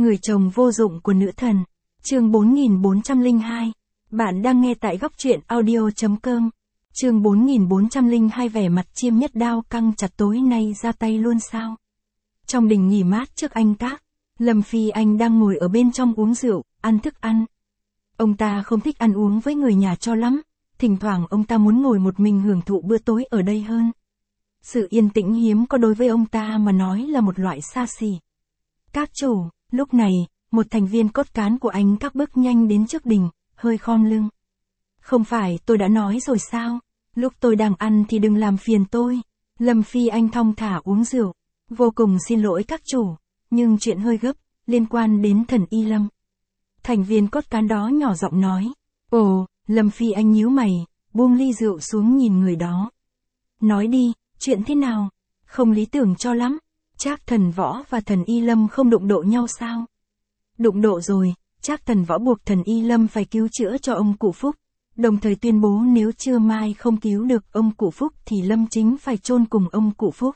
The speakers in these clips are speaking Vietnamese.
Người chồng vô dụng của nữ thần. Chương 4402. Bạn đang nghe tại góc truyện audio.com. Chương 4402 vẻ mặt chiêm nhất đao căng chặt tối nay ra tay luôn sao? Trong đình nghỉ mát trước anh các, Lâm Phi Anh đang ngồi ở bên trong uống rượu, ăn thức ăn. Ông ta không thích ăn uống với người nhà cho lắm, thỉnh thoảng ông ta muốn ngồi một mình hưởng thụ bữa tối ở đây hơn. Sự yên tĩnh hiếm có đối với ông ta mà nói là một loại xa xỉ. Các chủ, lúc này, một thành viên cốt cán của anh các bước nhanh đến trước đình, hơi khom lưng. Không phải tôi đã nói rồi sao, lúc tôi đang ăn thì đừng làm phiền tôi. Lâm Phi Anh thong thả uống rượu. Vô cùng xin lỗi các chủ, nhưng chuyện hơi gấp, liên quan đến thần Y Lâm. Thành viên cốt cán đó nhỏ giọng nói. Ồ, Lâm Phi Anh nhíu mày, buông ly rượu xuống nhìn người đó. Nói đi, chuyện thế nào? Không lý tưởng cho lắm. Trác Thần Võ và thần Y Lâm không đụng độ nhau sao? Đụng độ rồi, Trác Thần Võ buộc thần Y Lâm phải cứu chữa cho ông cụ Phúc, đồng thời tuyên bố nếu trưa mai không cứu được ông cụ Phúc thì Lâm Chính phải chôn cùng ông cụ Phúc.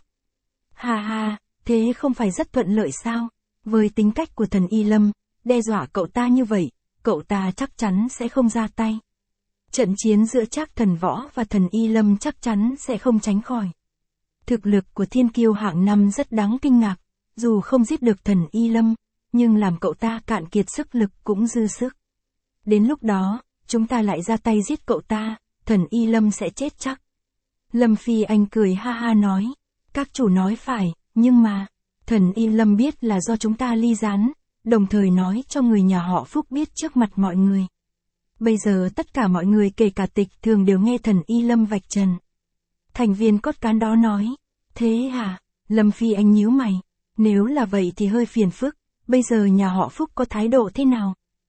Ha ha, thế không phải rất thuận lợi sao? Với tính cách của thần Y Lâm, đe dọa cậu ta như vậy, cậu ta chắc chắn sẽ không ra tay. Trận chiến giữa Trác Thần Võ và thần Y Lâm chắc chắn sẽ không tránh khỏi. Thực lực của thiên kiêu hạng 5 rất đáng kinh ngạc, dù không giết được thần Y Lâm, nhưng làm cậu ta cạn kiệt sức lực cũng dư sức. Đến lúc đó, chúng ta lại ra tay giết cậu ta, thần Y Lâm sẽ chết chắc. Lâm Phi Anh cười ha ha nói, các chủ nói phải, nhưng mà, thần Y Lâm biết là do chúng ta ly gián, đồng thời nói cho người nhà họ Phúc biết trước mặt mọi người. Bây giờ tất cả mọi người kể cả Tịch Thường đều nghe thần Y Lâm vạch trần. Thành viên cốt cán đó nói, thế hả? Lâm Phi Anh nhíu mày, nếu là vậy thì hơi phiền phức, bây giờ nhà họ Phúc có thái độ thế nào?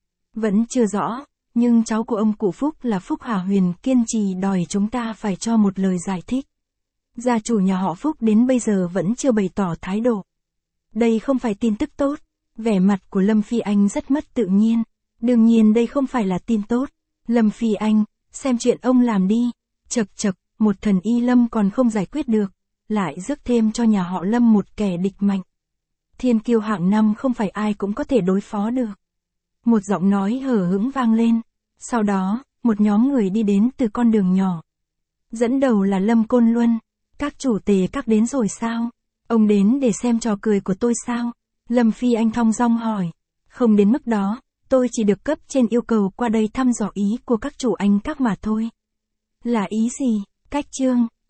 Vẫn chưa rõ, nhưng cháu của ông cụ Phúc là Phúc Hà Huyền kiên trì đòi chúng ta phải cho một lời giải thích. Gia chủ nhà họ Phúc đến bây giờ vẫn chưa bày tỏ thái độ. Đây không phải tin tức tốt, vẻ mặt của Lâm Phi Anh rất mất tự nhiên, đương nhiên đây không phải là tin tốt. Lâm Phi Anh, xem chuyện ông làm đi, chật chật, một thần Y Lâm còn không giải quyết được, lại rước thêm cho nhà họ Lâm một kẻ địch mạnh. Thiên kiêu hạng 5 không phải ai cũng có thể đối phó được. Một giọng nói hờ hững vang lên, sau đó, một nhóm người đi đến từ con đường nhỏ. Dẫn đầu là Lâm Côn Luân, các chủ tề các đến rồi sao? Ông đến để xem trò cười của tôi sao? Lâm Phi Anh thong dong hỏi, không đến mức đó, tôi chỉ được cấp trên yêu cầu qua đây thăm dò ý của các chủ anh các mà thôi. Là ý gì? Cách chương,